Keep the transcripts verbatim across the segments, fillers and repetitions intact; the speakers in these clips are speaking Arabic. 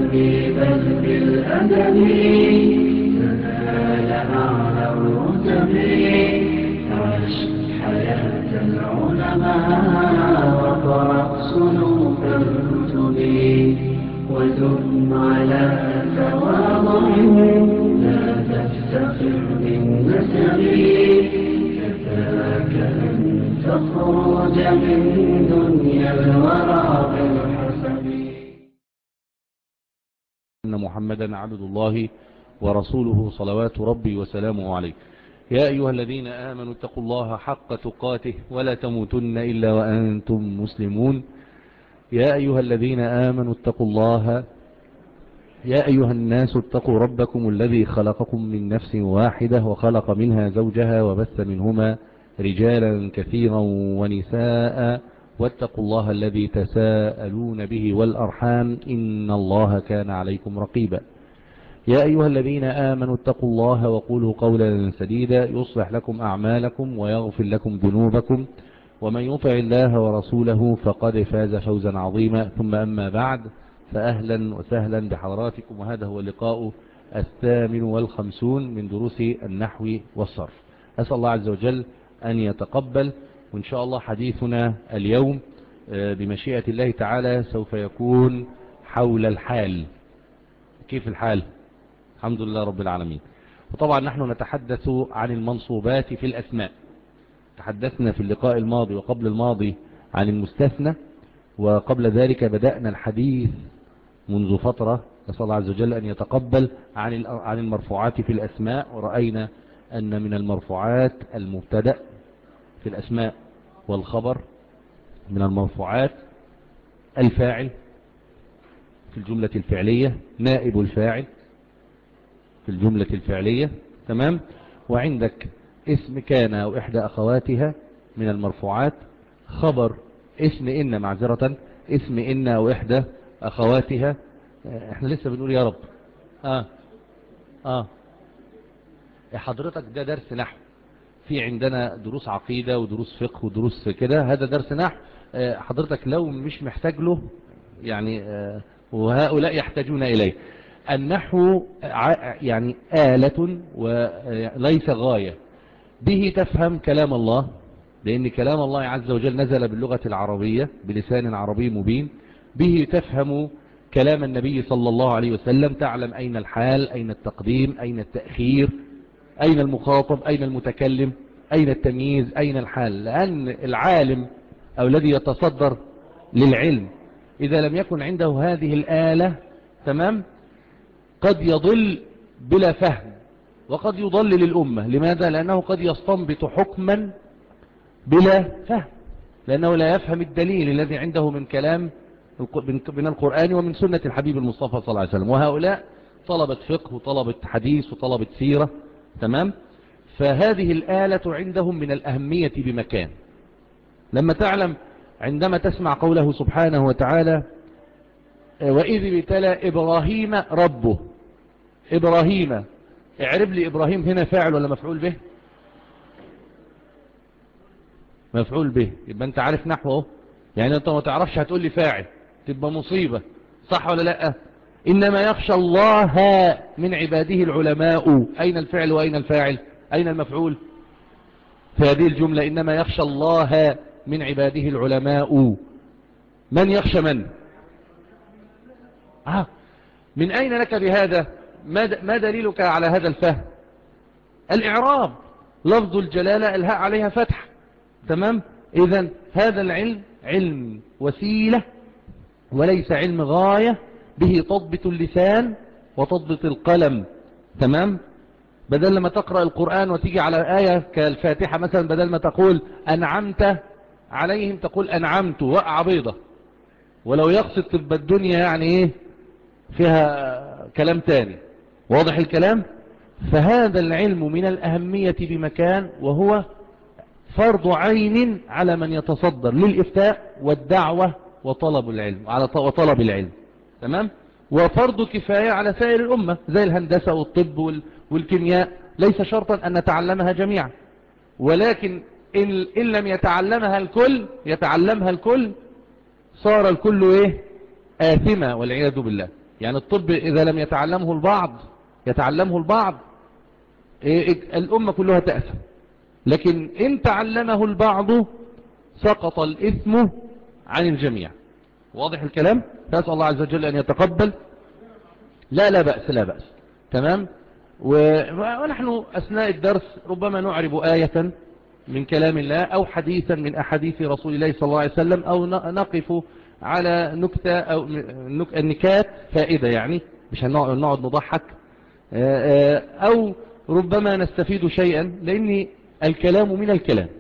بل بالأدب تنال أعلى الرتب. عش حياة العلماء وقرأ صنوف الكتب ودم على تواضع لا تفتخر بالنسب. كفاك أن تخرج من دنيا الورى بالحسب. أن محمدا عبد الله ورسوله صلوات ربي وسلامه عليه. يا أيها الذين آمنوا اتقوا الله حق تقاته ولا تموتن إلا وأنتم مسلمون. يا أيها الذين آمنوا اتقوا الله يا أيها الناس اتقوا ربكم الذي خلقكم من نفس واحدة وخلق منها زوجها وبث منهما رجالا كثيرا ونساء واتقوا الله الذي تساءلون به والأرحام إن الله كان عليكم رقيبا. يا أيها الذين آمنوا اتقوا الله وقولوا قولا سديدا يصلح لكم أعمالكم ويغفر لكم ذنوبكم ومن يطع الله ورسوله فقد فاز فوزا عظيما. ثم أما بعد، فأهلا وسهلا بحضراتكم، وهذا هو اللقاء الثامن والخمسون من دروس النحو والصرف. أسأل الله عز وجل أن يتقبل، وإن شاء الله حديثنا اليوم بمشيئة الله تعالى سوف يكون حول الحال. كيف الحال؟ الحمد لله رب العالمين. وطبعا نحن نتحدث عن المنصوبات في الأسماء. تحدثنا في اللقاء الماضي وقبل الماضي عن المستثنى، وقبل ذلك بدأنا الحديث منذ فترة، نسأل الله عز وجل أن يتقبل، عن عن المرفوعات في الأسماء. ورأينا أن من المرفوعات المبتدأ في الأسماء والخبر، من المرفوعات الفاعل في الجملة الفعلية، نائب الفاعل في الجملة الفعلية، تمام. وعندك اسم كان أو إحدى أخواتها من المرفوعات، خبر اسم إن، معذرة، اسم إن أو إحدى أخواتها. احنا لسه بنقول يا رب. آه آه حضرتك ده درس نحو، في عندنا دروس عقيدة ودروس فقه ودروس كده، هذا درس نحو. حضرتك لو مش محتاج له يعني، وهؤلاء يحتاجون إليه. النحو يعني آلة وليس غاية، به تفهم كلام الله، لأن كلام الله عز وجل نزل باللغة العربية بلسان عربي مبين. به تفهم كلام النبي صلى الله عليه وسلم، تعلم أين الحال، أين التقديم، أين التأخير، أين المخاطب، أين المتكلم، أين التمييز، أين الحال. لأن العالم أو الذي يتصدر للعلم إذا لم يكن عنده هذه الآلة، تمام، قد يضل بلا فهم وقد يضلل الأمة. لماذا؟ لأنه قد يستنبط حكما بلا فهم، لأنه لا يفهم الدليل الذي عنده من كلام من القرآن ومن سنة الحبيب المصطفى صلى الله عليه وسلم. وهؤلاء طلبة فقه وطلبة حديث وطلبة سيرة، تمام. فهذه الآلة عندهم من الأهمية بمكان. لما تعلم عندما تسمع قوله سبحانه وتعالى وإذ ابتلى إبراهيم ربه، إبراهيم، اعرب لي إبراهيم هنا فاعل ولا مفعول به؟ مفعول به. يبقى انت عارف نحوه، يعني انت ما تعرفش هتقول لي فاعل تبقى مصيبة، صح ولا لا؟ إنما يخشى الله من عباده العلماء. أين الفعل وأين الفاعل؟ أين المفعول في هذه الجملة؟ إنما يخشى الله من عباده العلماء. من يخشى من؟ آه. من أين لك بهذا؟ ما دليلك على هذا الفهم؟ الإعراب، لفظ الجلالة الهاء عليها فتح، تمام. إذن هذا العلم علم وسيلة وليس علم غاية، به تضبط اللسان وتضبط القلم، تمام. بدل لما تقرأ القرآن وتيجي على آية كالفاتحة مثلا، بدل ما تقول أنعمت عليهم تقول أنعمت، وقع بيضة. ولو يقصد تبقى الدنيا يعني إيه فيها كلام تاني، واضح الكلام. فهذا العلم من الأهمية بمكان، وهو فرض عين على من يتصدر للإفتاء والدعوة وطلب العلم على وطلب العلم، تمام. وفرض كفاية على سائر الأمة، زي الهندسة والطب والكيمياء، ليس شرطا أن نتعلمها جميعا، ولكن إن, إن لم يتعلمها الكل يتعلمها الكل صار الكل إيه؟ آثمة والعياذ بالله. يعني الطب إذا لم يتعلمه البعض يتعلمه البعض الأمة كلها تأثم، لكن إن تعلمه البعض سقط الإثم عن الجميع. واضح الكلام؟ فأسأل الله عز وجل أن يتقبل. لا لا بأس لا بأس. تمام. ونحن أثناء الدرس ربما نعرب آية من كلام الله أو حديثا من أحاديث رسول الله صلى الله عليه وسلم، أو نقف على نكتة أو النكات فائدة، يعني مش هنقعد نضحك، أو ربما نستفيد شيئا، لأن الكلام من الكلام.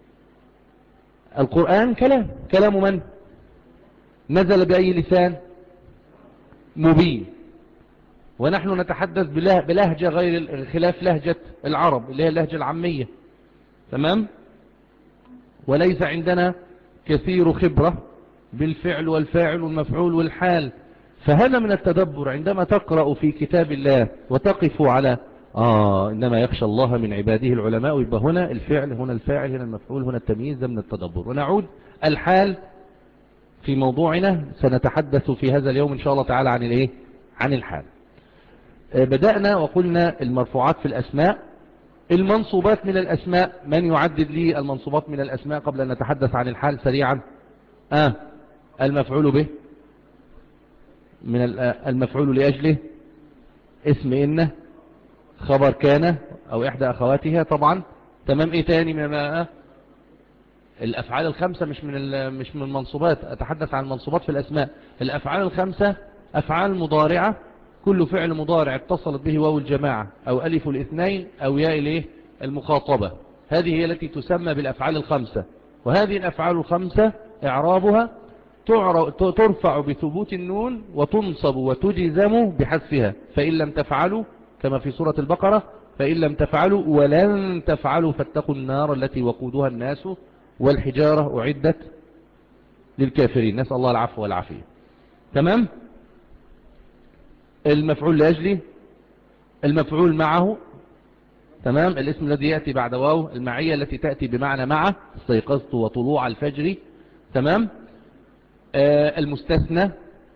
القرآن كلام، كلام من نزل بأي لسان؟ مبين. ونحن نتحدث بلهجة غير خلاف لهجة العرب اللي هي اللهجة العامية. تمام. وليس عندنا كثير خبرة بالفعل والفاعل والمفعول والحال. فهذا من التدبر عندما تقرأ في كتاب الله وتقف على آه إنما يخشى الله من عباده العلماء، يبقى هنا الفعل، هنا الفاعل، هنا المفعول، هنا التمييز. ده من التدبر. ونعود الحال في موضوعنا، سنتحدث في هذا اليوم إن شاء الله تعالى عن الإيه؟ عن الحال. بدأنا وقلنا المرفوعات في الأسماء، المنصوبات من الأسماء. من يعدد لي المنصوبات من الأسماء قبل أن نتحدث عن الحال سريعا؟ آه المفعول به، من المفعول لأجله، اسم إن، خبر كان أو إحدى أخواتها طبعا. تمام. إيه تاني من آه الأفعال الخمسة؟ مش من مش من المنصوبات، أتحدث عن المنصوبات في الأسماء. الأفعال الخمسة أفعال مضارعة، كل فعل مضارع اتصلت به واو الجماعة أو ألف الاثنين أو ياء الايه المخاطبة، هذه هي التي تسمى بالأفعال الخمسة. وهذه الأفعال الخمسة إعرابها ترفع بثبوت النون وتنصب وتجزم بحذفها. فإن لم تفعلوا كما في سورة البقرة، فإن لم تفعلوا ولن تفعلوا فاتقوا النار التي وقودها الناس والحجارة أعدت للكافرين. نسأل الله العفو والعافية. تمام. المفعول لأجله، المفعول معه. تمام. الاسم الذي يأتي بعد واو، المعية التي تأتي بمعنى معه، استيقظت وطلوع الفجر. تمام. آه المستثنى،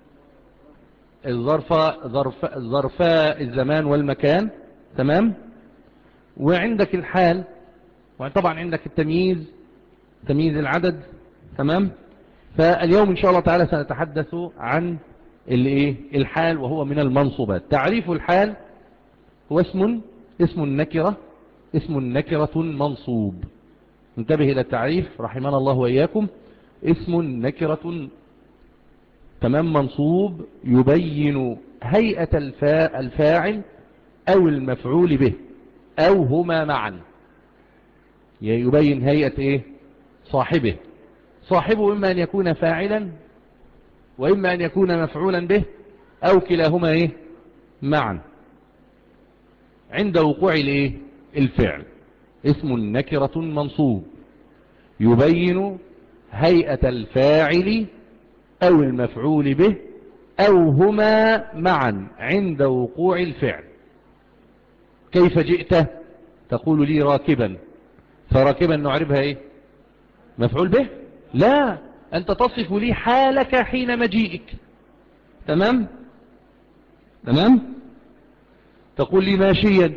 الظرف ظرف ظرفاء الزمان والمكان. تمام. وعندك الحال، وطبعا عندك التمييز، تمييز العدد. تمام. فاليوم إن شاء الله تعالى سنتحدث عن الايه الحال، وهو من المنصوبات. تعريف الحال هو اسم اسم النكرة اسم النكرة منصوب. انتبه إلى التعريف رحمنا الله وإياكم. اسم نكرة، تمام، منصوب يبين هيئة الفا الفاعل أو المفعول به أو هما معا. يبين هيئة إيه؟ صاحبه. صاحبه إما أن يكون فاعلا وإما أن يكون مفعولا به أو كلاهما إيه؟ معا عند وقوع الإيه؟ الفعل. اسم نكرة منصوب يبين هيئة الفاعل أو المفعول به أو هما معا عند وقوع الفعل. كيف جئت؟ تقول لي راكبا، فراكبا نعربها إيه؟ مفعول به؟ لا، أنت تصف لي حالك حين مجيئك. تمام؟ تمام؟ تقول لي ماشيا.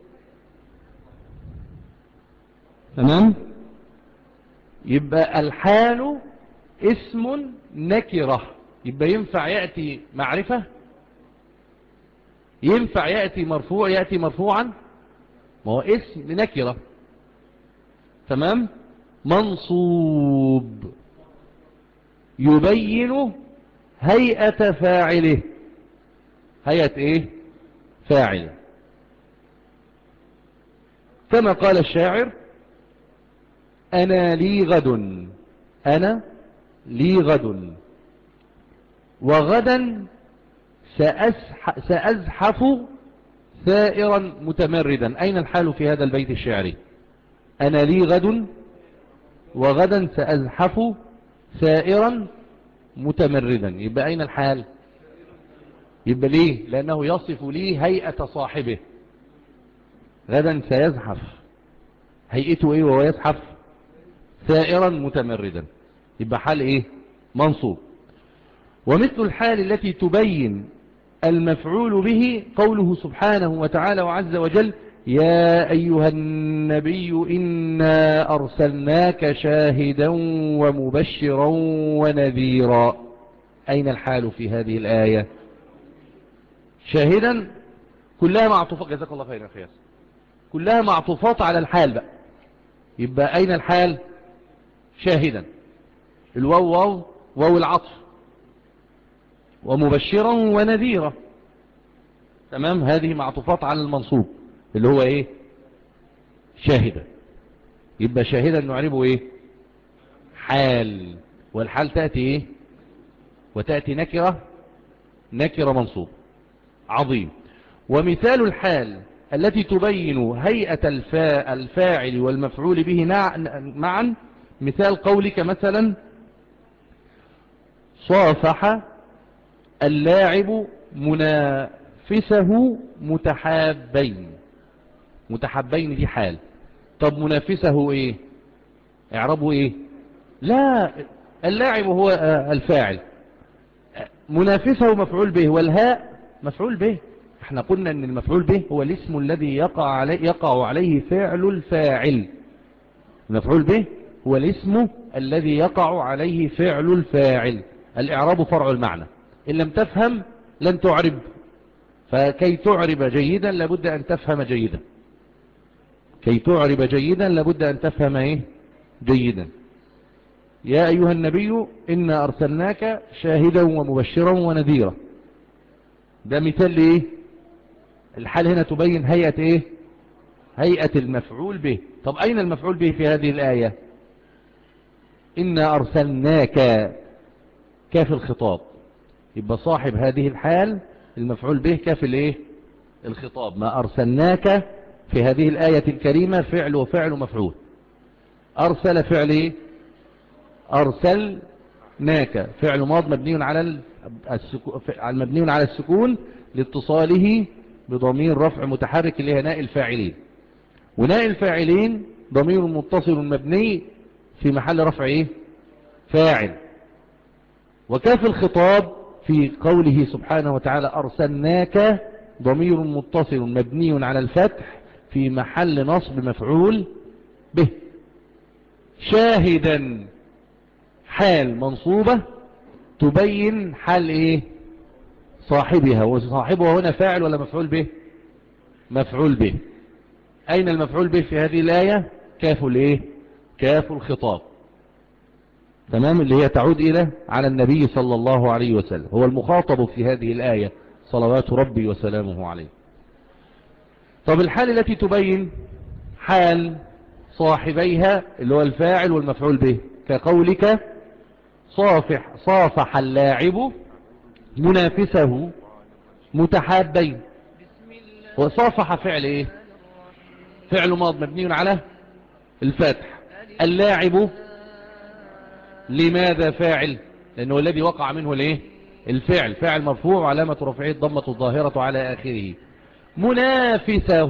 تمام؟ يبقى الحال اسم نكرة، يبقى ينفع يأتي معرفة، ينفع يأتي مرفوع، يأتي مرفوعا، ما هو اسم نكرة. تمام؟ منصوب يبين هيئة فاعله. هيئة ايه؟ فاعل. كما قال الشاعر: أنا لي غد، أنا لي غد وغدا سأزحف ثائرا متمردا. أين الحال في هذا البيت الشعري؟ أنا لي غد وغدا سأزحف ثائرا متمردا. يبقى أين الحال؟ يبقى ليه؟ لأنه يصف لي هيئة صاحبه. غدا سيزحف، هيئته ايه وهو يزحف؟ ثائرا متمردا. يبقى حال ايه؟ منصوب. ومثل الحال التي تبين المفعول به قوله سبحانه وتعالى وعز وجل يا أيها النبي إنا أرسلناك شاهدا ومبشرا ونذيرا. أين الحال في هذه الآية؟ شاهدا كلها معطوفات، جزاك الله خيرا يا كلها معطوفات على الحال بقى. يبقى أين الحال؟ شاهدا، الواو واو واو العطف، ومبشرا ونذيرا. تمام، هذه معطوفات على المنصوب اللي هو ايه؟ شاهدا. يبقى شاهدا نعربه ايه؟ حال. والحال تأتي ايه؟ وتأتي نكرة، نكرة منصوب. عظيم. ومثال الحال التي تبين هيئة الفا الفاعل والمفعول به معا، مثال قولك مثلا صافح اللاعب منافسه متحابين. متحابين دي حال. طب منافسه ايه؟ اعربه ايه؟ لا، اللاعب هو الفاعل، منافسه مفعول به، والهاء مفعول به. احنا قلنا ان المفعول به هو الاسم الذي يقع عليه, يقع عليه فعل الفاعل. المفعول به هو الاسم الذي يقع عليه فعل الفاعل. الاعراب فرع المعنى، ان لم تفهم لن تعرب. فكي تعرب جيدا لابد ان تفهم جيدا. كي تعرب جيدا لابد ان تفهم ايه؟ جيدا. يا ايها النبي انا ارسلناك شاهدا ومبشرا ونذيرا. ده مثال لايه؟ الحال هنا تبين هيئة ايه؟ هيئة المفعول به. طب اين المفعول به في هذه الآية؟ انا ارسلناك، كاف الخطاب. يبقى صاحب هذه الحال المفعول به كاف الايه؟ الخطاب. ما ارسلناك في هذه الآية الكريمة فعل وفعل مفعول. ارسل فعل ايه؟ ارسلناك فعل ماض مبني على السكون، مبني على السكون لاتصاله بضمير رفع متحرك اللي هي ناء الفاعلين. وناء الفاعلين ضمير متصل مبني في محل رفع ايه؟ فاعل. وكاف الخطاب في قوله سبحانه وتعالى أرسلناك ضمير متصل مبني على الفتح في محل نصب مفعول به. شاهدا حال منصوبة تبين حال ايه؟ صاحبها. وصاحبها هنا فاعل ولا مفعول به؟ مفعول به. اين المفعول به في هذه الآية؟ كاف الايه؟ كاف الخطاب. تمام، اللي هي تعود الى على النبي صلى الله عليه وسلم، هو المخاطب في هذه الآية صلوات ربي وسلامه عليه. طب الحال التي تبين حال صاحبيها اللي هو الفاعل والمفعول به، كقولك صافح صافح اللاعب منافسه متحابين. وصافح فعل ايه؟ فعل ماض مبني على الفتح. اللاعب لماذا فاعل؟ لانه الذي وقع منه الايه؟ الفعل. فاعل مرفوع وعلامة رفعه الضمة الظاهرة على اخره. منافسه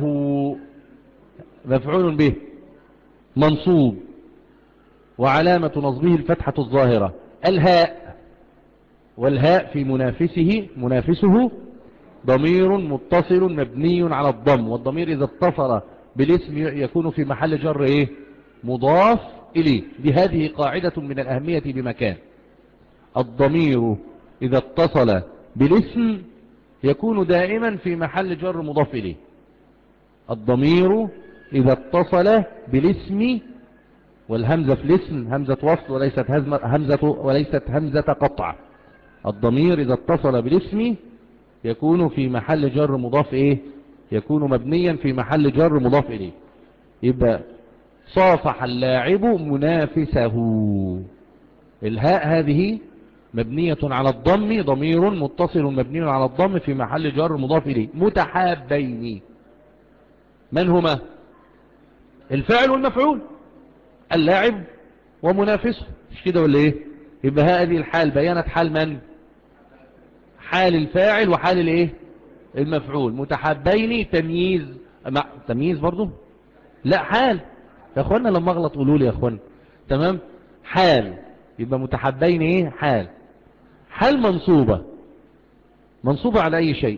مفعول به منصوب وعلامة نصبه الفتحة الظاهرة. الهاء، والهاء في منافسه منافسه ضمير متصل مبني على الضم، والضمير إذا اتصل بالاسم يكون في محل جر ايه؟ مضاف إليه. دي هذه قاعدة من الأهمية بمكان. الضمير إذا اتصل بالاسم يكون دائما في محل جر مضاف إليه. الضمير إذا اتصل بالاسم، والهمزة في الاسم همزة وصل وليست همزة وليست همزة قطع. الضمير إذا اتصل بالاسم يكون في محل جر مضاف إيه؟ يكون مبنيا في محل جر مضاف إليه. يبقى صافح اللاعب منافسه. الهاء هذه مبنية على الضم، ضمير متصل مبني على الضم في محل جر مضاف إليه. متحابين، من هما؟ الفاعل والمفعول، اللاعب ومنافسه، مش كده ولا ايه؟ يبقى هذه الحال بيانت حال من؟ حال الفاعل وحال الايه؟ المفعول. متحابين تمييز، مع تمييز برضو؟ لا، حال. يا اخوانا لما اغلط قولوا لي يا اخوانا. تمام، حال. يبقى متحابين ايه؟ حال. حال منصوبة منصوبة على أي شيء؟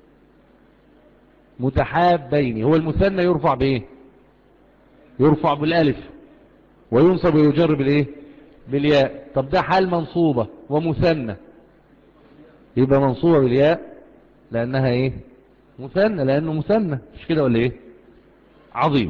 متحابين. هو المثنى يرفع بإيه؟ يرفع بالألف وينصب ويجر بالإيه؟ بالياء. طب ده حال منصوبة ومثنى، يبقى منصوبة بالياء لأنها إيه؟ مثنى، لأنه مثنى، مش كده ولا إيه؟ عظيم.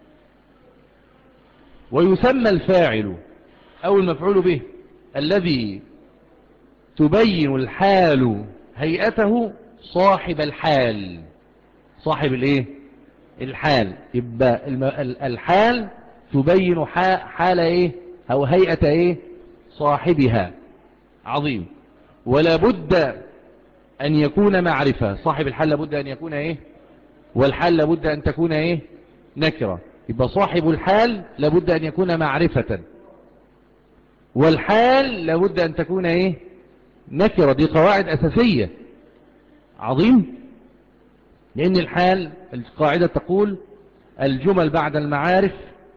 ويسمى الفاعل أو المفعول به الذي تبين الحال هيئته صاحب الحال. صاحب الايه؟ الحال. يبقى الحال تبين حال ايه او هيئة ايه؟ صاحبها. عظيم. ولا بد ان يكون معرفة. صاحب الحال لابد ان يكون ايه؟ والحال لابد ان تكون ايه؟ نكرة. يبقى صاحب الحال لابد ان يكون معرفة، والحال لابد ان تكون ايه؟ نكرة. دي قواعد اساسية. عظيم. لان الحال القاعدة تقول الجمل بعد المعارف،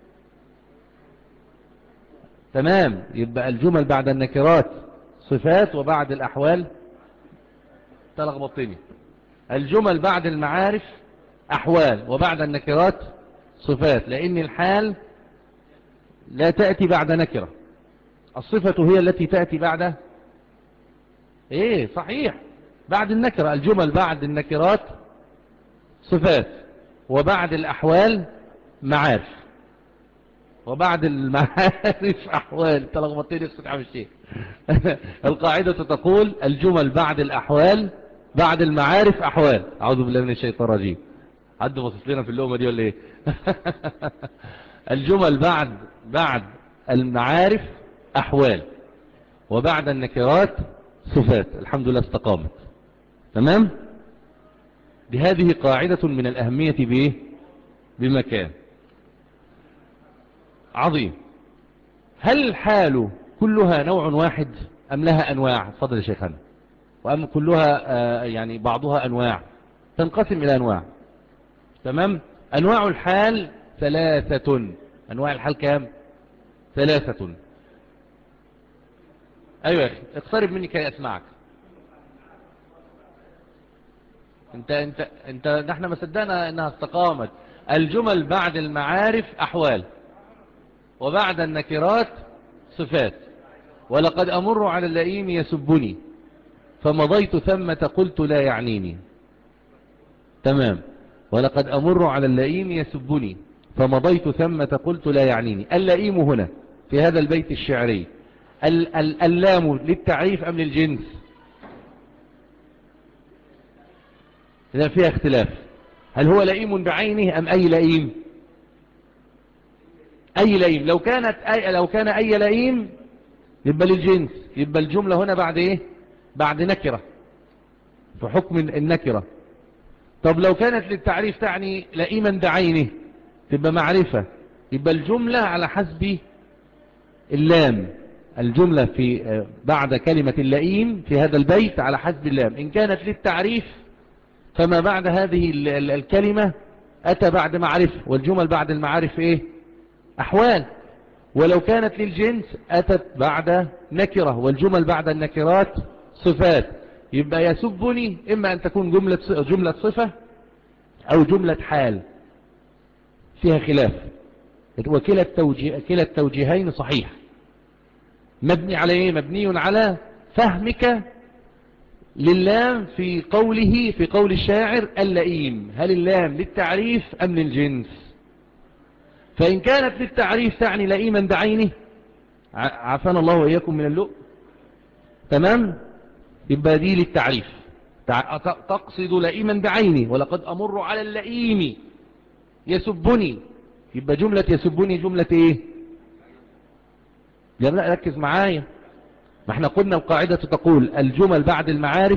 تمام، يبقى الجمل بعد النكرات صفات، وبعد الاحوال تلخبطني. الجمل بعد المعارف احوال، وبعد النكرات صفات، لان الحال لا تأتي بعد نكرة. الصفة هي التي تأتي بعد ايه؟ صحيح، بعد النكرة. الجمل بعد النكرات صفات، وبعد الأحوال معارف، وبعد المعارف أحوال. تلخبطتني اسكت عم الشيخ. القاعدة تقول الجمل بعد الأحوال، بعد المعارف أحوال. أعوذ بالله من الشيطان الرجيم. حد بصص لنا في اللقمة دي ولا ايه؟ الجمل بعد بعد المعارف أحوال، وبعد النكرات صفات. الحمد لله استقامت. تمام. بهذه قاعدة من الأهمية بإيه؟ بمكان. عظيم. هل الحال كلها نوع واحد أم لها أنواع؟ فضل يا شيخنا. وأم كلها آه يعني بعضها أنواع؟ تنقسم إلى أنواع. تمام. أنواع الحال ثلاثة. أنواع الحال كام؟ ثلاثة. أيوة يا أخي، اقترب مني كي أسمعك. انت انت انت نحن ما صدقنا انها استقامت. الجمل بعد المعارف احوال، وبعد النكرات صفات. ولقد امر على اللئيم يسبني فمضيت ثمة قلت لا يعنيني. تمام. ولقد امر على اللئيم يسبني فمضيت ثمة قلت لا يعنيني. اللئيم هنا في هذا البيت الشعري ال ال اللام للتعريف ام للجنس؟ إذا فيها اختلاف. هل هو لئيم بعينه أم أي لئيم؟ أي لئيم. لو كانت أي لو كان أي لئيم يبقى للجنس، يبقى الجملة هنا بعد إيه؟ بعد نكرة في حكم النكرة. طب لو كانت للتعريف تعني لئيما بعينه تبقى معرفة، يبقى الجملة على حسب اللام. الجملة في بعد كلمة اللئيم في هذا البيت على حسب اللام. إن كانت للتعريف فما بعد هذه الكلمة أتى بعد معرفة، والجمل بعد المعارف إيه؟ أحوال. ولو كانت للجنس أتت بعد نكرة، والجمل بعد النكرات صفات. يبقى يسبني إما أن تكون جملة جملة صفة أو جملة حال، فيها خلاف. وكلا التوجيه كلا التوجيهين صحيح. مبني على إيه؟ مبني على فهمك للام في قوله في قول الشاعر اللئيم. هل اللام للتعريف أم للجنس؟ فإن كانت للتعريف تعني لئيما بعينه، عافانا الله وإياكم من اللؤم، تمام، يبقى دي للتعريف، تقصد لئيما بعينه. ولقد أمر على اللئيم يسبني، يبقى جملة يسبني جملة ايه؟ لا ركز معايا، ما احنا قلنا القاعدة تقول الجمل بعد المعارف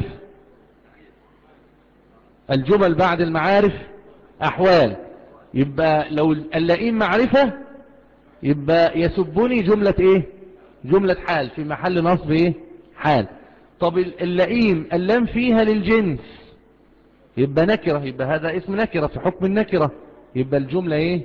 الجمل بعد المعارف أحوال. يبقى لو اللئيم معرفة يبقى يسبني جملة ايه؟ جملة حال في محل نصب ايه؟ حال. طب اللئيم اللام فيها للجنس يبقى نكرة، يبقى هذا اسم نكرة في حكم النكرة، يبقى الجملة ايه؟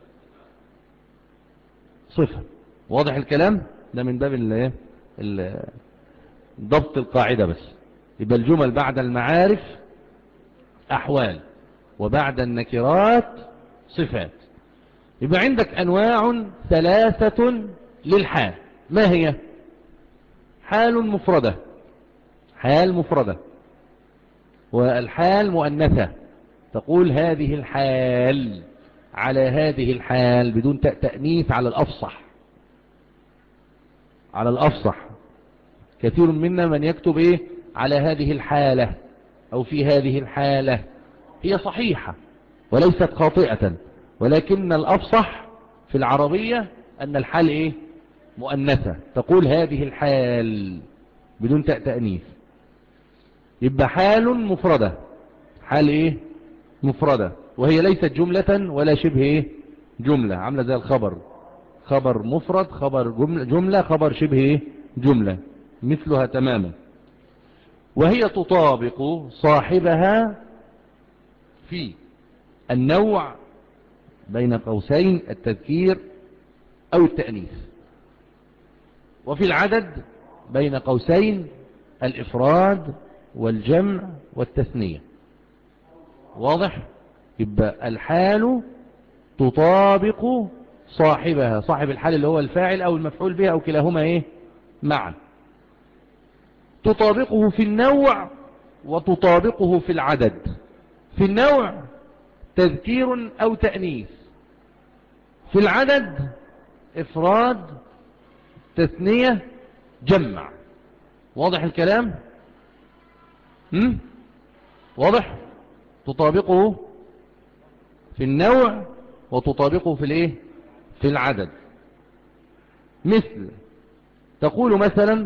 صفة. واضح الكلام ده من باب الايه؟ ضبط القاعدة بس. يبقى الجمل بعد المعارف أحوال، وبعد النكرات صفات. يبقى عندك أنواع ثلاثة للحال. ما هي؟ حال مفردة، حال مفردة، والحال مؤنثة، تقول هذه الحال، على هذه الحال بدون تأنيث على الأفصح، على الأفصح. كثير منا من يكتب إيه على هذه الحالة أو في هذه الحالة، هي صحيحة وليست خاطئة، ولكن الأفصح في العربية أن الحال إيه مؤنثة، تقول هذه الحال بدون تأنيث. يبقى حال مفردة، حال إيه مفردة، وهي ليست جملة ولا شبه إيه جملة، عاملة زي الخبر، خبر مفرد، خبر جملة, جملة خبر شبه إيه جملة، مثلها تماما. وهي تطابق صاحبها في النوع بين قوسين التذكير أو التأنيث، وفي العدد بين قوسين الإفراد والجمع والتثنية. واضح؟ يبقى الحال تطابق صاحبها، صاحب الحال اللي هو الفاعل أو المفعول به أو كلاهما إيه معا، تطابقه في النوع وتطابقه في العدد. في النوع تذكير أو تأنيث، في العدد إفراد تثنية جمع. واضح الكلام؟ هم؟ واضح؟ تطابقه في النوع وتطابقه في الايه في العدد. مثل تقول مثلا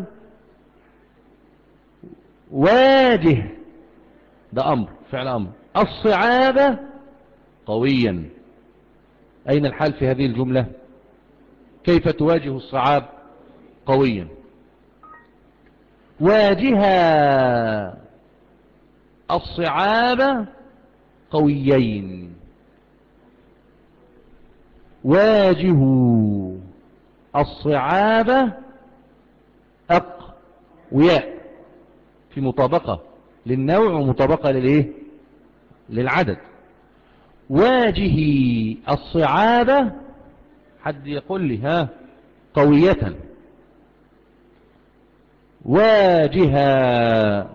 واجه، ده أمر، فعل أمر، الصعاب قويا. أين الحال في هذه الجملة؟ كيف تواجه الصعاب قويا؟ واجها الصعاب قويين، واجهوا الصعاب أقوياء، في مطابقة للنوع ومطابقة للإيه للعدد. واجهي الصعاب، حد يقول لي ها قوية، واجها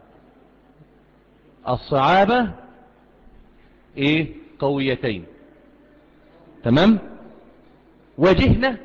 الصعاب ايه قويتين. تمام. واجهنا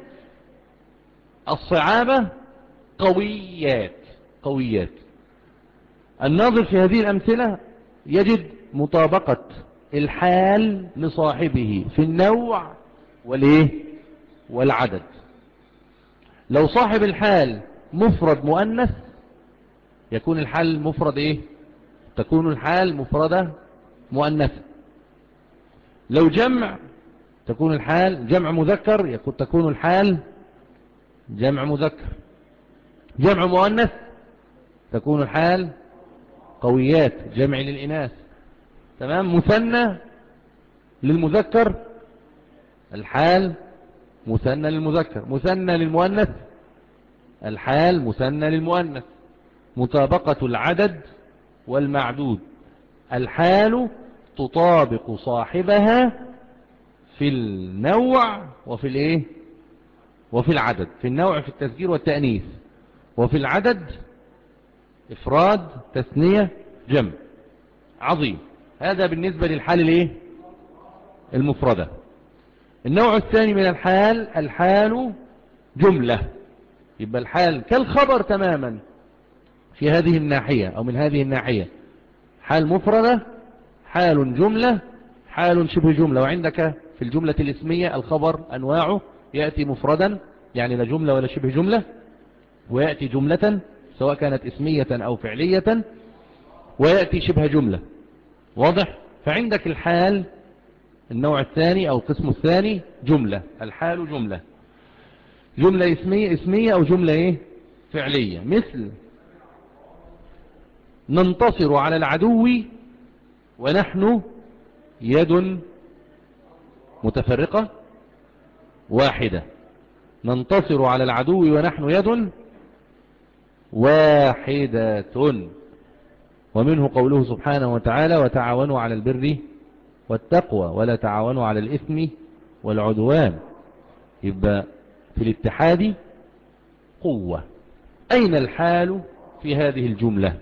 الصعاب قويات، قويات. الناظر في هذه الأمثلة يجد مطابقة الحال لصاحبه في النوع والايه والعدد. لو صاحب الحال مفرد مؤنث يكون الحال مفرد ايه تكون الحال مفردة مؤنثة. لو جمع تكون الحال جمع مذكر يكون تكون الحال جمع مذكر. جمع مؤنث تكون الحال قويات، جمع للإناث. تمام. مثنى للمذكر الحال مثنى للمذكر، مثنى للمؤنث الحال مثنى للمؤنث. مطابقة العدد والمعدود، الحال تطابق صاحبها في النوع وفي الايه وفي العدد. في النوع في التذكير والتأنيث، وفي العدد افراد تثنية جمع. عظيم. هذا بالنسبة للحال الايه المفردة. النوع الثاني من الحال الحال جملة. يبقى الحال كالخبر تماما في هذه الناحية او من هذه الناحية، حال مفردة، حال جملة، حال شبه جملة. وعندك في الجملة الاسمية الخبر أنواعه، يأتي مفردا يعني لا جملة ولا شبه جملة، ويأتي جملة سواء كانت اسمية أو فعلية، ويأتي شبه جملة. واضح؟ فعندك الحال النوع الثاني أو القسم الثاني جملة، الحال جملة، جملة اسمية اسمية أو جملة إيه فعلية. مثل ننتصر على العدو ونحن يد متفرقة واحدة. ننتصر على العدو ونحن يد واحدة. ومنه قوله سبحانه وتعالى وتعاونوا على البر والتقوى ولا تعاونوا على الإثم والعدوان. يبقى في الاتحاد قوة. أين الحال في هذه الجملة؟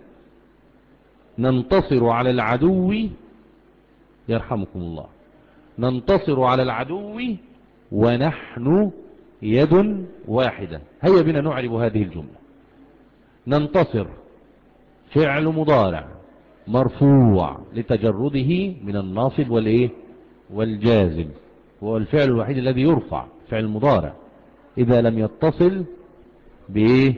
ننتصر على العدو، يرحمكم الله، ننتصر على العدو ونحن يد واحدة. هيا بنا نعرب هذه الجملة. ننتصر فعل مضارع مرفوع لتجرده من الناصب والإيه والجازم، هو الفعل الوحيد الذي يرفع فعل مضارع إذا لم يتصل بإيه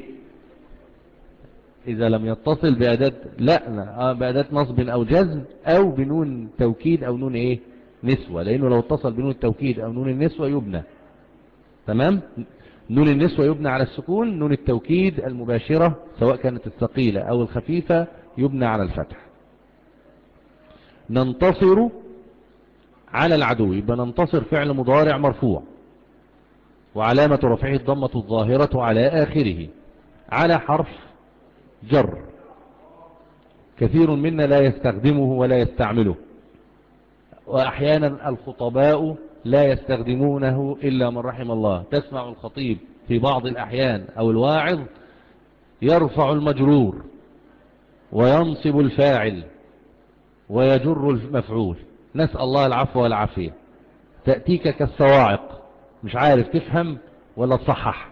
إذا لم يتصل بأداة لا, لا بأداة نصب أو جزم أو بنون توكيد أو نون إيه نسوة، لأنه لو اتصل بنون التوكيد أو نون النسوة يبنى. تمام. نون النسوة يبنى على السكون، نون التوكيد المباشرة سواء كانت الثقيلة أو الخفيفة يبنى على الفتح. ننتصر على العدو، يبقى ننتصر فعل مضارع مرفوع وعلامة رفعه الضمة الظاهرة على آخره، على حرف جر كثير منا لا يستخدمه ولا يستعمله، وأحيانا الخطباء لا يستخدمونه إلا من رحم الله. تسمع الخطيب في بعض الأحيان أو الواعظ يرفع المجرور وينصب الفاعل ويجر المفعول، نسأل الله العفو والعافية. تأتيك كالصواعق، مش عارف تفهم ولا تصحح.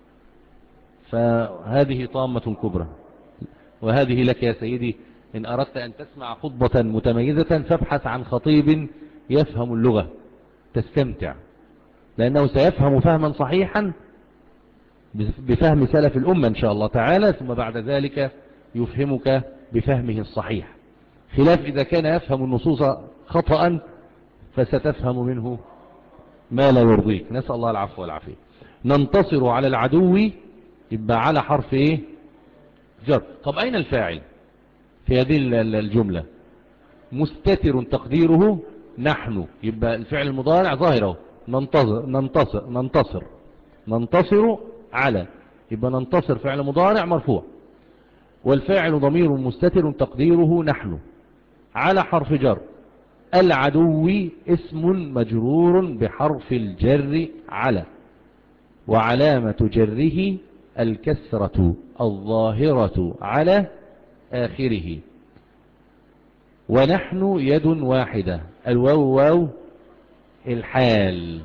فهذه طامة كبرى. وهذه لك يا سيدي، إن أردت أن تسمع خطبة متميزة فابحث عن خطيب يفهم اللغة تستمتع، لأنه سيفهم فهما صحيحا بفهم سلف الأمة إن شاء الله تعالى، ثم بعد ذلك يفهمك بفهمه الصحيح، خلاف إذا كان يفهم النصوص خطأ فستفهم منه ما لا يرضيك. نسأل الله العفو والعافية. ننتصر على العدو، يبقى على حرف ايه جر. طب أين الفاعل في هذه الجملة؟ مستتر تقديره نحن، يبقى الفعل المضارع ظاهره ننتصر ننتصر ننتصر ننتصر على، يبقى ننتصر فعل مضارع مرفوع والفاعل ضمير مستتر تقديره نحن على حرف جر. العدو اسم مجرور بحرف الجر على، وعلامة جره الكسرة الظاهرة على آخره. ونحن يد واحدة، الواو واو الحال.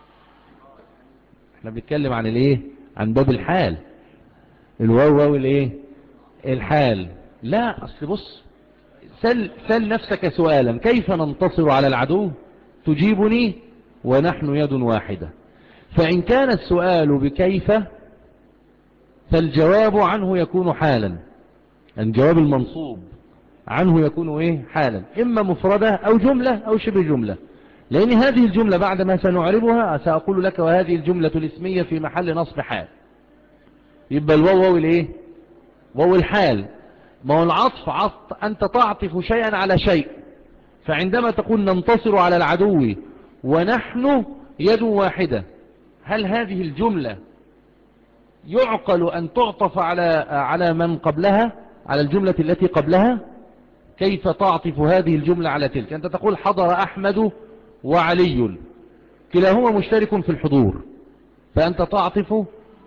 احنا بنتكلم عن الايه؟ عن باب الحال. الواو واو الايه؟ الحال. لا اصل بص، سل, سل نفسك سؤالا: كيف ننتصر على العدو؟ تجيبني ونحن يد واحدة. فإن كان السؤال بكيف فالجواب عنه يكون حالا، الجواب المنصوب عنه يكون ايه؟ حالا، اما مفردة او جملة او شبه جملة. لان هذه الجملة بعد ما سنعربها سأقول لك وهذه الجملة الاسمية في محل نصب حال، يبقى الواو واو الايه؟ واو الحال. ما هو العطف عطف، انت تعطف شيئا على شيء، فعندما تقول ننتصر على العدو ونحن يد واحدة، هل هذه الجملة يعقل ان تعطف على على من قبلها، على الجملة التي قبلها؟ كيف تعطف هذه الجملة على تلك؟ أنت تقول حضر أحمد وعلي، كلاهما مشترك في الحضور، فأنت تعطف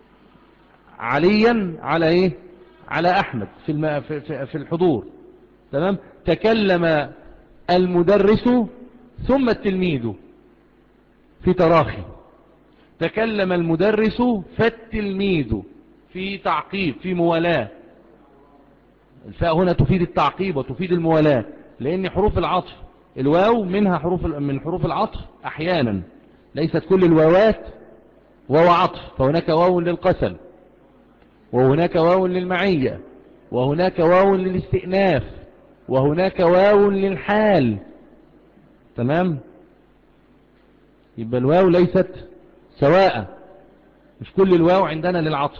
عليا على إيه؟ على أحمد في, الم... في, في, في الحضور. تمام. تكلم المدرس ثم التلميذ في تراخي، تكلم المدرس فالتلميذ في تعقيب، في موالاة. الفاء هنا تفيد التعقيب وتفيد الموالاة، لأن حروف العطف الواو منها حروف من حروف العطف أحيانا، ليست كل الواوات واو عطف، فهناك واو للقسم وهناك واو للمعية وهناك واو للاستئناف وهناك واو للحال. تمام. يبقى الواو ليست سواء، مش كل الواو عندنا للعطف.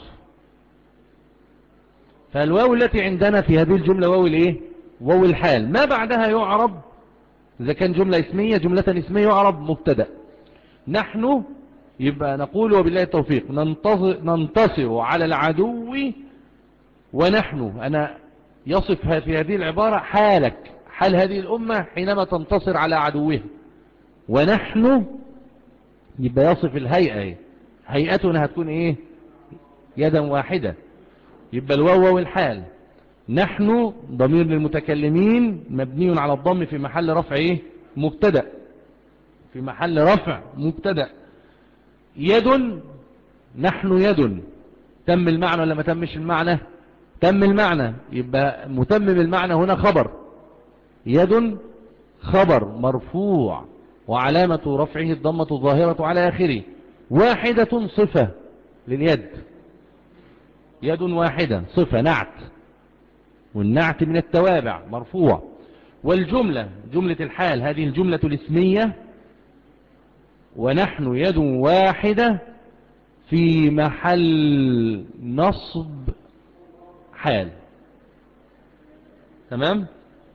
فالواو التي عندنا في هذه الجملة واو الايه؟ واو الحال. ما بعدها يعرب إذا كان جملة اسمية، جملة اسمية يعرب مبتدأ. نحن، يبقى نقول وبالله التوفيق ننتصر, ننتصر على العدو ونحن. أنا يصف في هذه العبارة حالك، حال هذه الأمة حينما تنتصر على عدوها. ونحن يبقى يصف الهيئة، هيئتنا هتكون ايه؟ يدا واحدة. يبقى الواو والحال. نحن ضمير للمتكلمين مبني على الضم في محل رفع ايه؟ مبتدأ، في محل رفع مبتدأ. يد، نحن يد، تم المعنى ولا ما تمش المعنى؟ تم المعنى. يبقى متمم المعنى هنا خبر، يد خبر مرفوع وعلامة رفعه الضمة الظاهرة على آخره. واحدة صفة لليد، يد واحدة صفة نعت، والنعت من التوابع مرفوع. والجملة جملة الحال هذه الجملة الاسمية، ونحن يد واحدة في محل نصب حال. تمام.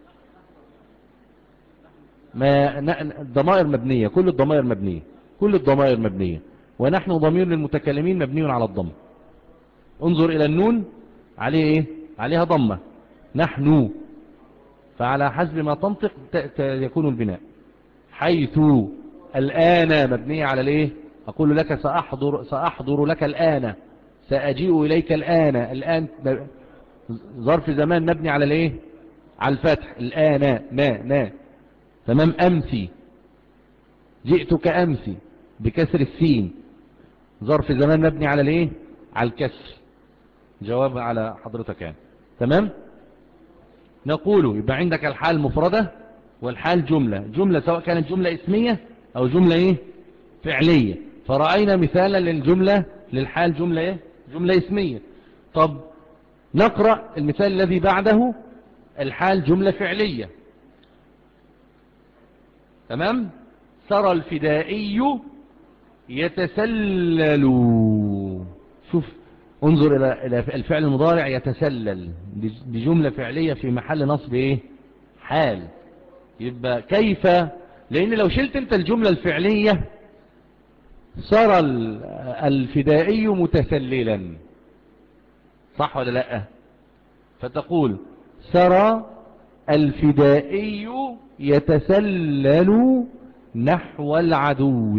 ما الضمائر مبنية، كل الضمائر مبنية، كل الضمائر مبنية. ونحن ضمير للمتكلمين مبني على الضم. انظر إلى النون عليه ايه؟ عليها ضمة، نحن، فعلى حسب ما تنطق يكون البناء. حيث الآن مبنية على الايه؟ أقول لك سأحضر, سأحضر لك الآن، سأجيء إليك الآن. الآن ظرف زمان مبني على الايه؟ على الفتح. الآن ما ما تمام. أمسي، جئتك أمسي بكسر السين، ظرف زمان مبني على الايه؟ على الكسر. جواب على حضرتك يعني. تمام. نقول يبقى عندك الحال مفردة والحال جملة، جملة سواء كانت جملة اسمية او جملة ايه؟ فعلية. فرأينا مثالا للجملة للحال جملة ايه؟ جملة اسمية. طب نقرأ المثال الذي بعده، الحال جملة فعلية. تمام. سرى الفدائي يتسلل. شوف، انظر الى الفعل المضارع يتسلل، دي جملة فعلية في محل نصب ايه؟ حال. يبقى كيف؟ لان لو شلت انت الجملة الفعلية سرى الفدائي متسللا، صح ولا لا؟ فتقول سرى الفدائي يتسلل نحو العدو.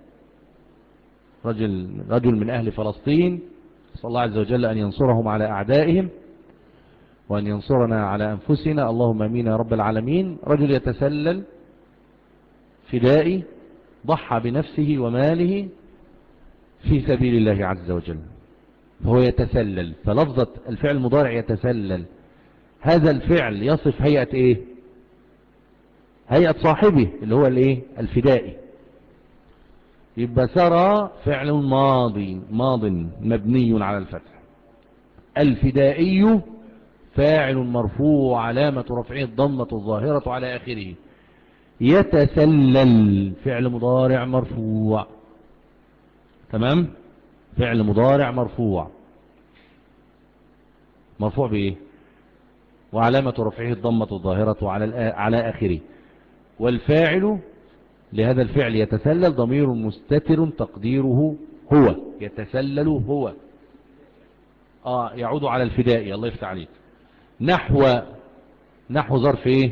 رجل, رجل من أهل فلسطين، صلى الله عز وجل أن ينصرهم على أعدائهم وأن ينصرنا على أنفسنا، اللهم أمين يا رب العالمين. رجل يتسلل فدائي، ضحى بنفسه وماله في سبيل الله عز وجل، فهو يتسلل. فلفظة الفعل المضارع يتسلل، هذا الفعل يصف هيئة ايه؟ هيئة صاحبه اللي هو الايه؟ الفدائي. يبقى سرى فعل ماضي، ماض مبني على الفتح. الفدائي فاعل مرفوع علامة رفعه الضمة الظاهرة على آخره. يتسلل فعل مضارع مرفوع. تمام. فعل مضارع مرفوع، مرفوع بإيه؟ وعلامة رفعه الضمة الظاهرة على على آخره. والفاعل لهذا الفعل يتسلل ضمير مستتر تقديره هو. يتسلل هو، آه يعود على الفدائي. الله يفتح عليك. نحو، نحو ظرف ايه؟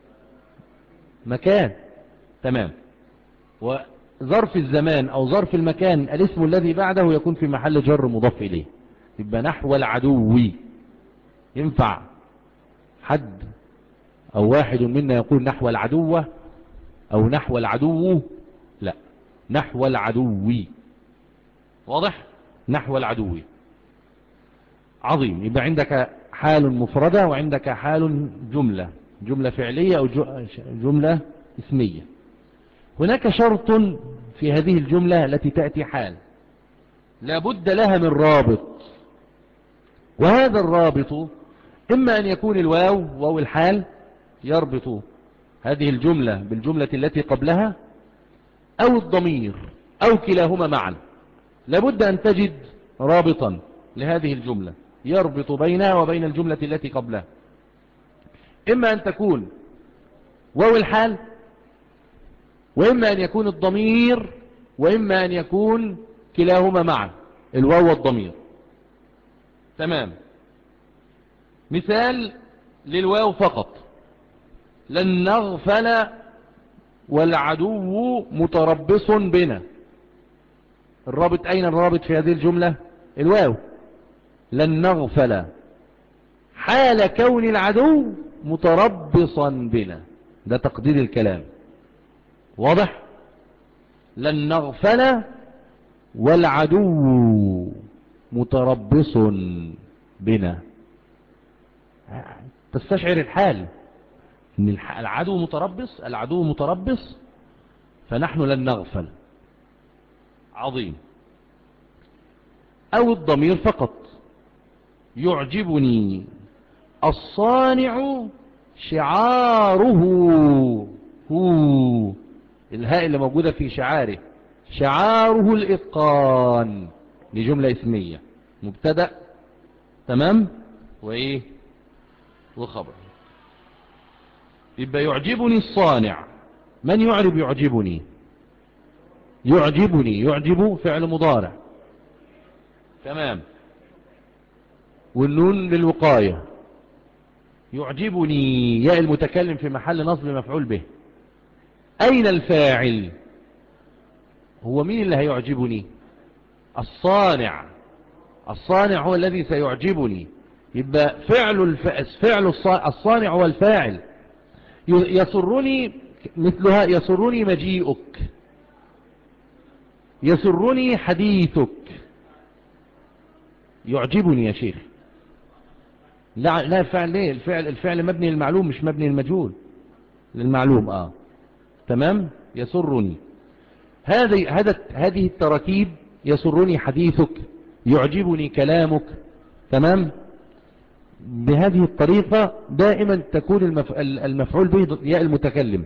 مكان. تمام. وظرف الزمان او ظرف المكان الاسم الذي بعده يكون في محل جر مضاف اليه. يبقى نحو العدو. ينفع حد او واحد منا يقول نحو العدو او نحو العدو؟ لا، نحو العدو. واضح؟ نحو العدو. عظيم. يبقى عندك حال مفردة وعندك حال جملة، جملة فعلية او جملة اسمية. هناك شرط في هذه الجملة التي تأتي حال، لابد لها من رابط، وهذا الرابط إما أن يكون الواو، واو الحال يربط هذه الجملة بالجملة التي قبلها، أو الضمير، أو كلاهما معا. لابد أن تجد رابطا لهذه الجملة يربط بينها وبين الجملة التي قبلها. إما أن تكون واو الحال، وإما أن يكون الضمير، وإما أن يكون كلاهما معا، الواو والضمير. تمام. مثال للواو فقط. لن نغفل والعدو متربص بنا. الرابط أين الرابط في هذه الجملة؟ الواو. لن نغفل حال كون العدو متربصا بنا، ده تقدير الكلام. واضح؟ لن نغفل والعدو متربص بنا، تستشعر الحال ان العدو متربص، العدو متربص، فنحن لن نغفل. عظيم. او الضمير فقط. يعجبني الصانع شعاره، هو الهاء اللي موجودة في شعاره، شعاره الإتقان، لجملة اسمية مبتدأ، تمام، وإيه وخبر. يبقى يعجبني الصانع. من يعرب يعجبني؟ يعجبني، يعجب فعل مضارع، تمام، والنون للوقاية. يعجبني ياء المتكلم في محل نصب مفعول به. أين الفاعل؟ هو مين اللي هيعجبني؟ الصانع. الصانع هو الذي سيعجبني. يبقى فعل الف... فعل الصانع هو الفاعل. يسرني مثلها، يسرني مجيئك، يسرني حديثك. يعجبني يا شيخ. لا لا، فعل ليه؟ الفعل الفعل مبني للمعلوم مش مبني للمجهول. للمعلوم اه تمام. يسرني هذه هذا هذه التراكيب. يسرني حديثك، يعجبني كلامك، تمام. بهذه الطريقة دائما تكون المف... المفعول به ياء المتكلم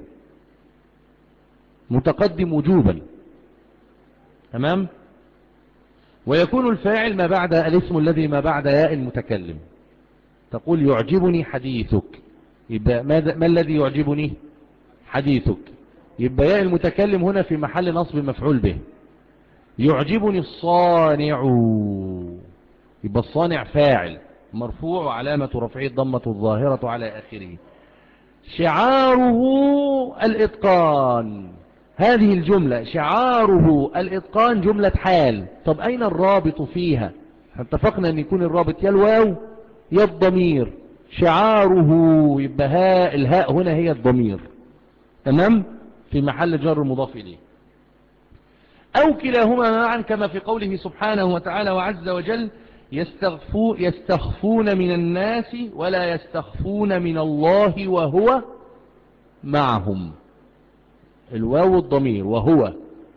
متقدم وجوبا، تمام. ويكون الفاعل ما بعد الاسم الذي ما بعد ياء المتكلم. تقول يعجبني حديثك، يبقى ماذا ما الذي يعجبني؟ حديثك. يبقى ياء المتكلم هنا في محل نصب مفعول به. يعجبني الصانع، يبقى الصانع فاعل مرفوع وعلامة رفعه الضمة الظاهرة على آخره. شعاره الإتقان. هذه الجملة شعاره الإتقان جملة حال. طب أين الرابط فيها؟ اتفقنا أن يكون الرابط يا الواو يا الضمير. شعاره يبقى ها الهاء هنا هي الضمير، تمام، في محل جر مضاف إليه. أو كلاهما معا كما في قوله سبحانه وتعالى وعز وجل يستخفو يستخفون من الناس ولا يستخفون من الله وهو معهم. الواو الضمير وهو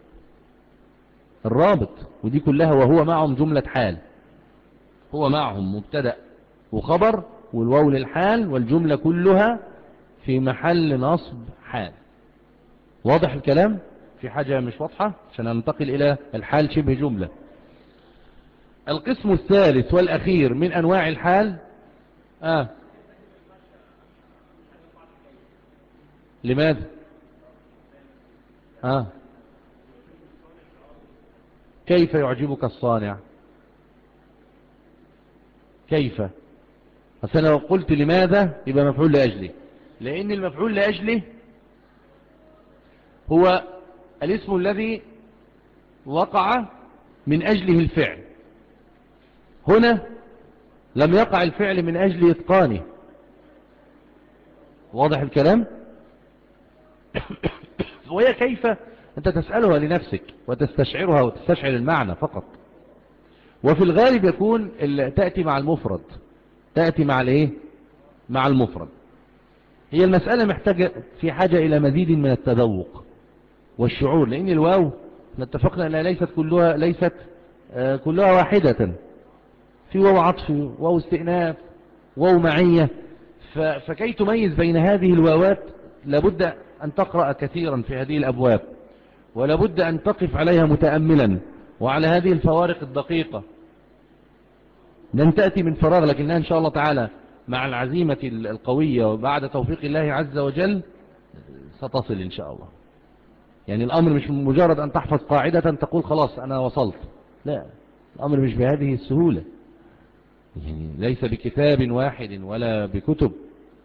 الرابط، ودي كلها وهو معهم جملة حال. هو معهم مبتدأ وخبر، والواو للحال، والجملة كلها في محل نصب حال. واضح الكلام؟ في حاجة مش واضحة؟ عشان ننتقل إلى الحال شبه جملة. القسم الثالث والأخير من أنواع الحال. آه. لماذا؟ آه. كيف يعجبك الصانع؟ كيف؟ أصل لو قلت لماذا يبقى مفعول لأجله، لأن المفعول لأجله هو الاسم الذي وقع من أجله الفعل. هنا لم يقع الفعل من أجل إتقانه. واضح الكلام؟ وهي كيف أنت تسألها لنفسك وتستشعرها وتستشعر المعنى فقط. وفي الغالب يكون تأتي مع المفرد، تأتي مع الايه؟ مع المفرد. هي المسألة محتاجة في حاجة إلى مزيد من التذوق والشعور، لأن الواو اتفقنا أنها ليست كلها ليست آه كلها واحدة. في واو عطف، واو استئناف، واو معية. فكي تميز بين هذه الواوات لابد أن تقرأ كثيرا في هذه الأبواب، ولابد أن تقف عليها متأملا وعلى هذه الفوارق الدقيقة. لن تأتي من فراغ، لكنها إن شاء الله تعالى مع العزيمة القوية وبعد توفيق الله عز وجل ستصل إن شاء الله. يعني الأمر مش مجرد أن تحفظ قاعدة تقول خلاص أنا وصلت، لا، الأمر مش بهذه السهولة. يعني ليس بكتاب واحد ولا بكتب،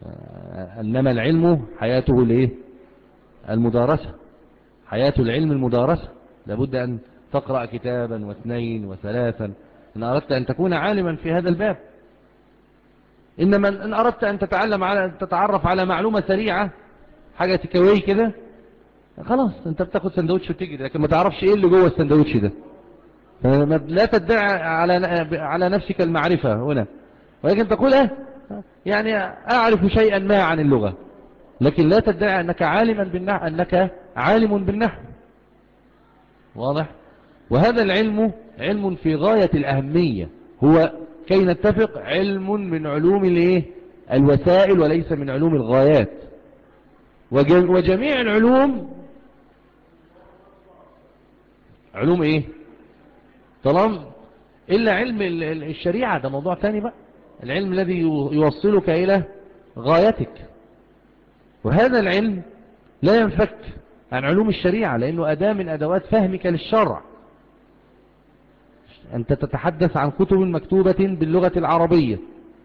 إنما العلم حياته الايه؟ المدارسة. حياة العلم المدارسة. لابد أن تقرأ كتابا واثنين وثلاثا إن أردت أن تكون عالما في هذا الباب. إنما إن أردت أن تتعلم على تتعرف على معلومة سريعة، حاجة تكوي كده، خلاص أنت بتاخد سندوتش وتجري، لكن ما تعرفش إيه اللي جوه السندوتش ده. لا تدعي على على نفسك المعرفة هنا، ولكن تقول اه يعني أعرف شيئا ما عن اللغة، لكن لا تدعي أنك عالما بالنحو، أنك عالم بالنحو. واضح؟ وهذا العلم علم في غاية الأهمية، هو كي نتفق علم من علوم الايه؟ الوسائل وليس من علوم الغايات. وجميع العلوم علوم ايه؟ طالما إلا علم الشريعة، ده موضوع ثاني بقى، العلم الذي يوصلك إلى غايتك. وهذا العلم لا ينفك عن علوم الشريعة، لأنه أداة من أدوات فهمك للشرع. أنت تتحدث عن كتب مكتوبة باللغة العربية،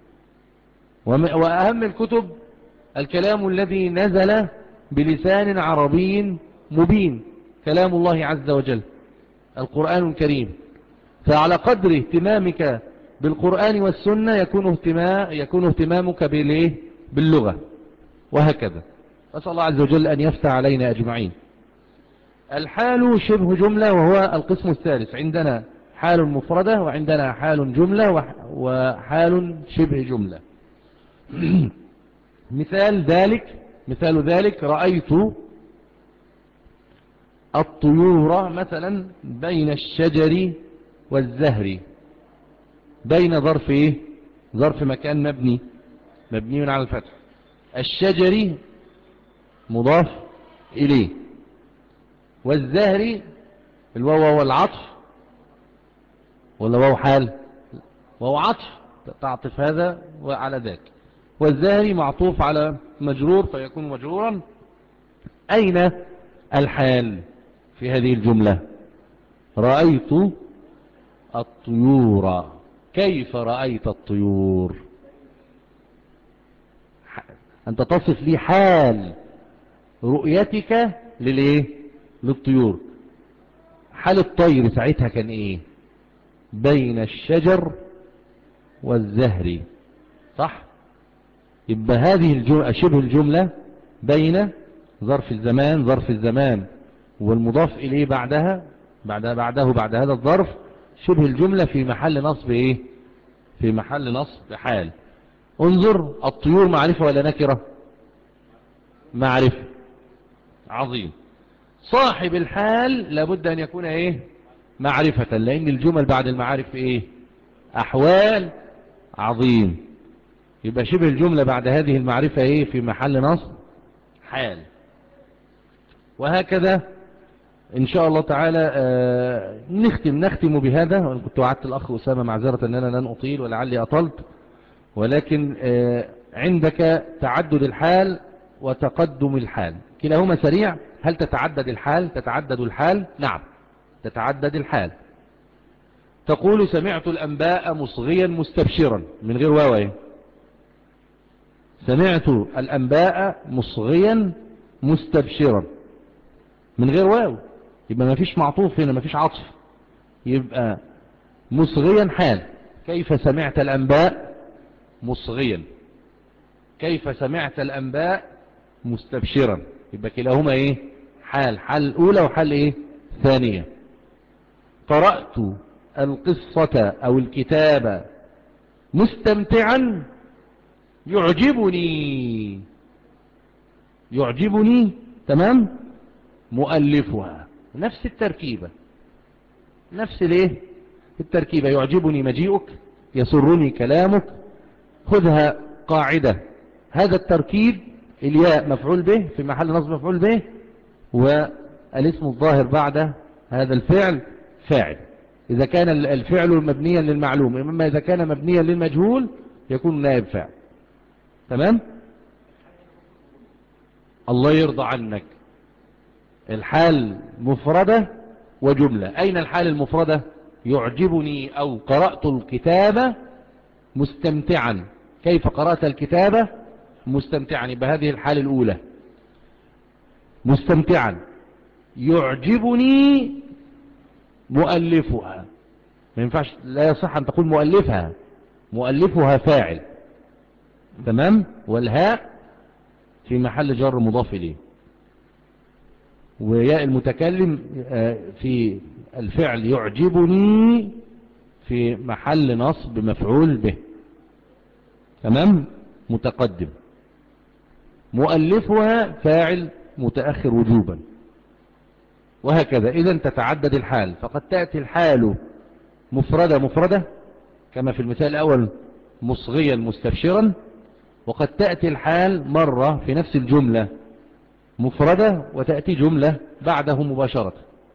وأهم الكتب الكلام الذي نزل بلسان عربي مبين، كلام الله عز وجل، القرآن الكريم. فعلى قدر اهتمامك بالقرآن والسنة يكون اهتمام يكون اهتمامك بالايه؟ باللغة، وهكذا. أسأل الله عز وجل أن يفتح علينا أجمعين. الحال شبه جملة، وهو القسم الثالث. عندنا حال مفردة، وعندنا حال جملة، وحال شبه جملة. مثال ذلك مثال ذلك رأيت الطيور مثلا بين الشجر والزهر. بين ظرف ايه؟ ظرف مكان مبني مبني على الفتح. الشجر مضاف إليه، والزهر الواو والعطف، ولا واو حال؟ واو عطف تعطف هذا وعلى ذاك. والزهر معطوف على مجرور فيكون مجرورا. أين الحال في هذه الجملة؟ رأيت الطيور. كيف رأيت الطيور؟ أنت تصف لي حال رؤيتك للإيه؟ للطيور. حال الطير ساعتها كان إيه؟ بين الشجر والزهر، صح؟ يبقى هذه الجملة شبه الجملة بين ظرف الزمان ظرف الزمان والمضاف إليه بعدها بعد بعده بعد هذا الظرف، شبه الجملة في محل نصب إيه؟ في محل نصب حال. انظر، الطيور معرفة ولا نكرة؟ معرفة. عظيم. صاحب الحال لابد أن يكون إيه؟ معرفة، لأن الجمل بعد المعارف إيه؟ أحوال. عظيم. يبقى شبه الجملة بعد هذه المعرفة إيه؟ في محل نصب حال. وهكذا إن شاء الله تعالى. آه نختم نختم بهذا. وأنا كنت وعدت الأخ أسامة معذرة أن أنا لن أطيل ولعلي أطلت، ولكن آه عندك تعدد الحال وتقدم الحال، كلاهما سريع. هل تتعدد الحال؟ تتعدد الحال؟ نعم تتعدد الحال. تقول سمعت الأنباء مصغيا مستبشرا، من غير واو. سمعت الأنباء مصغيا مستبشرا من غير واو، يبقى ما فيش معطوف هنا، ما فيش عطف، يبقى مصغيا حال. كيف سمعت الأنباء مصغيا؟ كيف سمعت الأنباء مستبشرا؟ يبقى كلاهما ايه؟ حال. حال الأولى وحال ايه؟ ثانية. قرأت القصة أو الكتاب مستمتعا يعجبني. يعجبني تمام. مؤلفها نفس التركيبة، نفس الايه؟ التركيبة. يعجبني مجيئك، يسرني كلامك. خذها قاعدة، هذا التركيب الياء مفعول به في محل نصب مفعول به، والاسم الظاهر بعد هذا الفعل فاعل إذا كان الفعل مبنيا للمعلوم، إما إذا كان مبنيا للمجهول يكون نائب فاعل. تمام. الله يرضى عنك. الحال مفردة وجملة. أين الحال المفردة؟ يعجبني أو قرأت الكتاب مستمتعا. كيف قرأت الكتاب؟ مستمتعا، يبقى هذه الحالة الأولى مستمتعا. يعجبني مؤلفها، ما ينفعش، لا يصح أن تقول مؤلفها، مؤلفها فاعل، تمام، والهاء في محل جر مضاف إليه، وياء المتكلم في الفعل يعجبني في محل نصب مفعول به، تمام، متقدم. مؤلفها فاعل متأخر وجوبا، وهكذا. إذا تتعدد الحال، فقد تأتي الحال مفردة مفردة كما في المثال الأول مصغيا مستبشرا، وقد تأتي الحال مرة في نفس الجملة مفردة وتأتي جملة بعده مباشرة.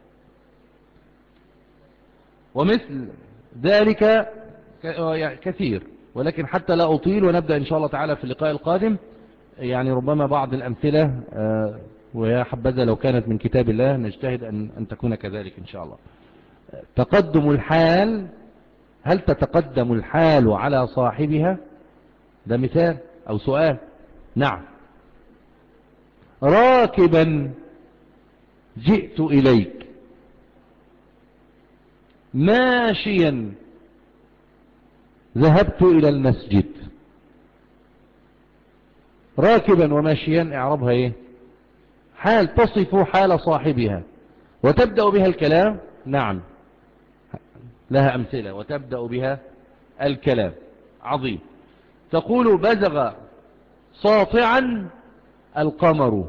ومثل ذلك كثير، ولكن حتى لا أطيل ونبدأ إن شاء الله تعالى في اللقاء القادم، يعني ربما بعض الأمثلة ويا حبذا لو كانت من كتاب الله، نجتهد أن, أن تكون كذلك إن شاء الله. تقدم الحال، هل تتقدم الحال على صاحبها؟ ده مثال أو سؤال. نعم. راكبا جئت إليك، ماشيا ذهبت إلى المسجد. راكبا وماشيا اعربها ايه؟ حال تصف حال صاحبها وتبدأ بها الكلام. نعم، لها أمثلة وتبدأ بها الكلام. عظيم. تقول بزغ ساطعا القمر،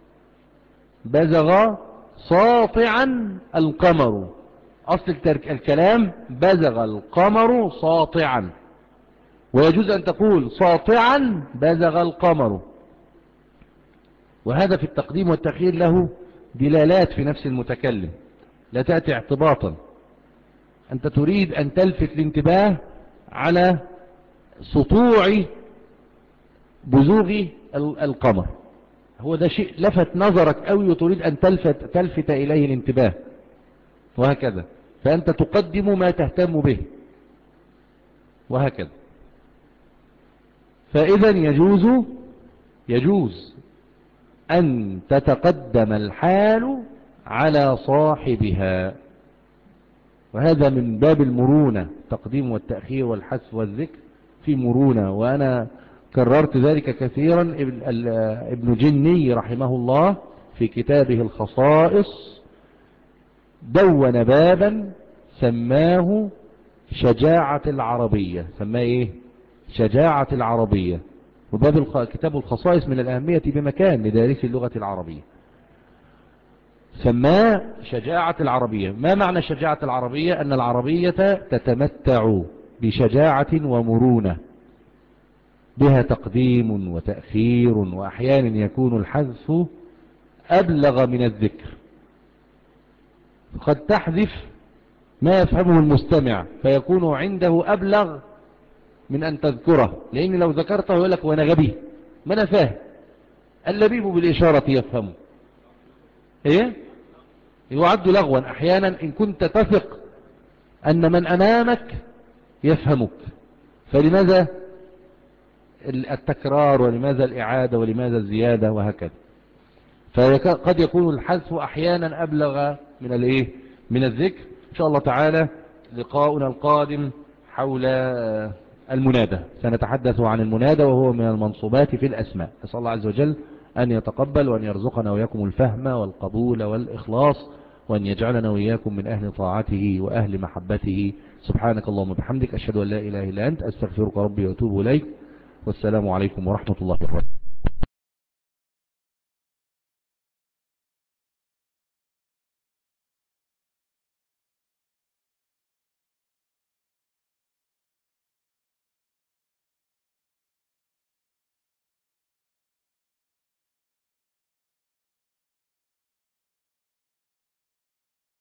بزغ ساطعا القمر، أصل الكلام بزغ القمر ساطعا، ويجوز أن تقول ساطعا بزغ القمر. وهذا في التقديم والتأخير له دلالات في نفس المتكلم، لا تأتي اعتباطا. أنت تريد أن تلفت الانتباه على سطوع بزوغ القمر، هو ده شيء لفت نظرك أوي وتريد أن تلفت, تلفت إليه الانتباه، وهكذا. فأنت تقدم ما تهتم به، وهكذا. فإذا يجوز يجوز أن تتقدم الحال على صاحبها، وهذا من باب المرونة، التقديم والتأخير والحذف والذكر في مرونة. وأنا كررت ذلك كثيرا. ابن جني رحمه الله في كتابه الخصائص دون بابا سماه شجاعة العربية، سماه ايه؟ شجاعة العربية. وباب كتاب الخصائص من الأهمية بمكان لدارس اللغة العربية، سماه شجاعة العربية. ما معنى شجاعة العربية؟ أن العربية تتمتع بشجاعة ومرونة، بها تقديم وتأخير، وأحيانا يكون الحذف أبلغ من الذكر، قد تحذف ما يفهمه المستمع فيكون عنده أبلغ من أن تذكره، لأن لو ذكرته يقول لك وأنا غبي، ما أنا فاهم. اللبيب بالإشارة يفهمه، إيه؟ يعد لغوا أحيانا إن كنت تثق أن من أمامك يفهمك. فلماذا التكرار، ولماذا الإعادة، ولماذا الزيادة، وهكذا. فقد يكون الحذف أحيانا أبلغ من الإيه؟ من الذكر. إن شاء الله تعالى لقاؤنا القادم حول المنادى، سنتحدث عن المنادى وهو من المنصوبات في الأسماء. أسأل الله عز وجل أن يتقبل وأن يرزقنا وإياكم الفهم والقبول والإخلاص، وأن يجعلنا وإياكم من أهل طاعته وأهل محبته. سبحانك اللهم وبحمدك، أشهد أن لا إله إلا أنت، أستغفرك ربي وأتوب إليك، والسلام عليكم ورحمة الله وبركاته.